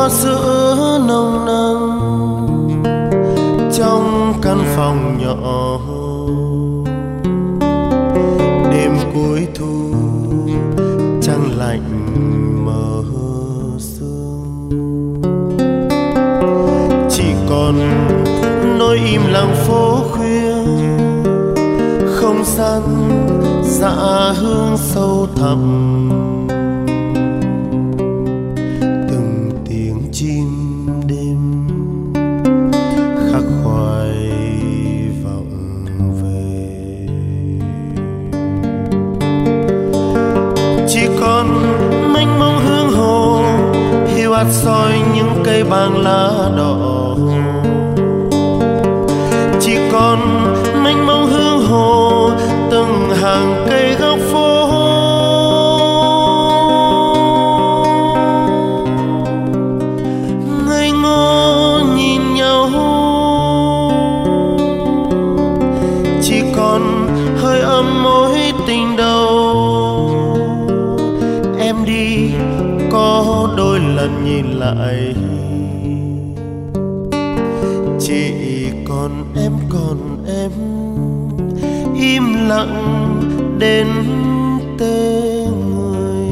hoa sữa nồng nàn trong căn phòng nhỏ. Đêm cuối thu trăng lạnh mờ sương, chỉ còn nỗi im lặng phố khuya, không gian dạ hương sâu thẳm. Từng tiếng chim đêm khắc khoải vọng về, chỉ còn mênh mông hương hồ hiu hắt soi những cây bàng lá đỏ. Chỉ còn mênh mông hương hồ từng hàng cây góc phố, ngây ngô nhìn nhau. Chỉ còn hơi ấm mối tình đầu, em đi có đôi lần nhìn lại. Chỉ còn em im lặng đến tê người.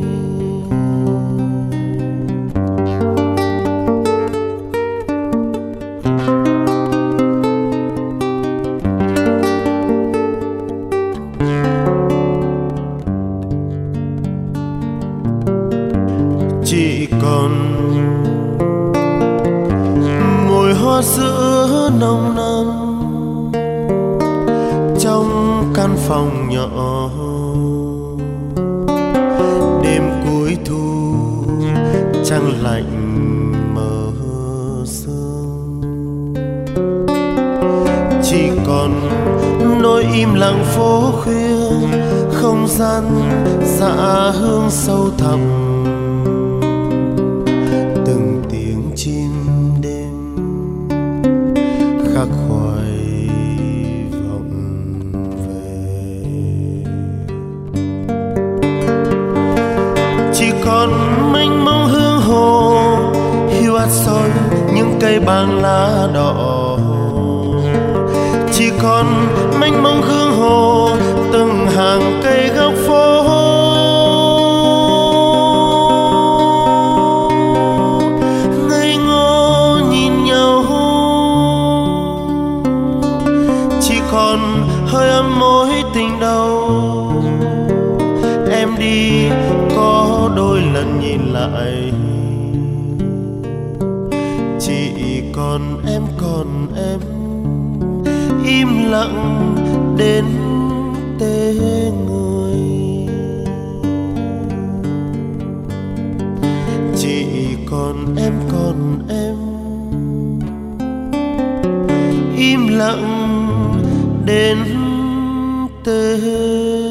Chỉ còn mùi hoa sữa nồng nàn trong căn phòng nhỏ. Đêm cuối thu trăng lạnh mờ sương, chỉ còn nỗi im lặng phố khuya, không gian dạ hương sâu thẳm. Từng tiếng chim đêm khắc khoải còn mênh mông hương hồ hiu hắt soi những cây bàng lá đỏ. Chỉ còn mênh mông hương hồ từng hàng cây góc phố, ngây ngô nhìn nhau. Chỉ còn hơi ấm mối tình đầu, em đi có đôi lần nhìn lại. Chỉ còn em im lặng đến tê người. Chỉ còn em im lặng đến tê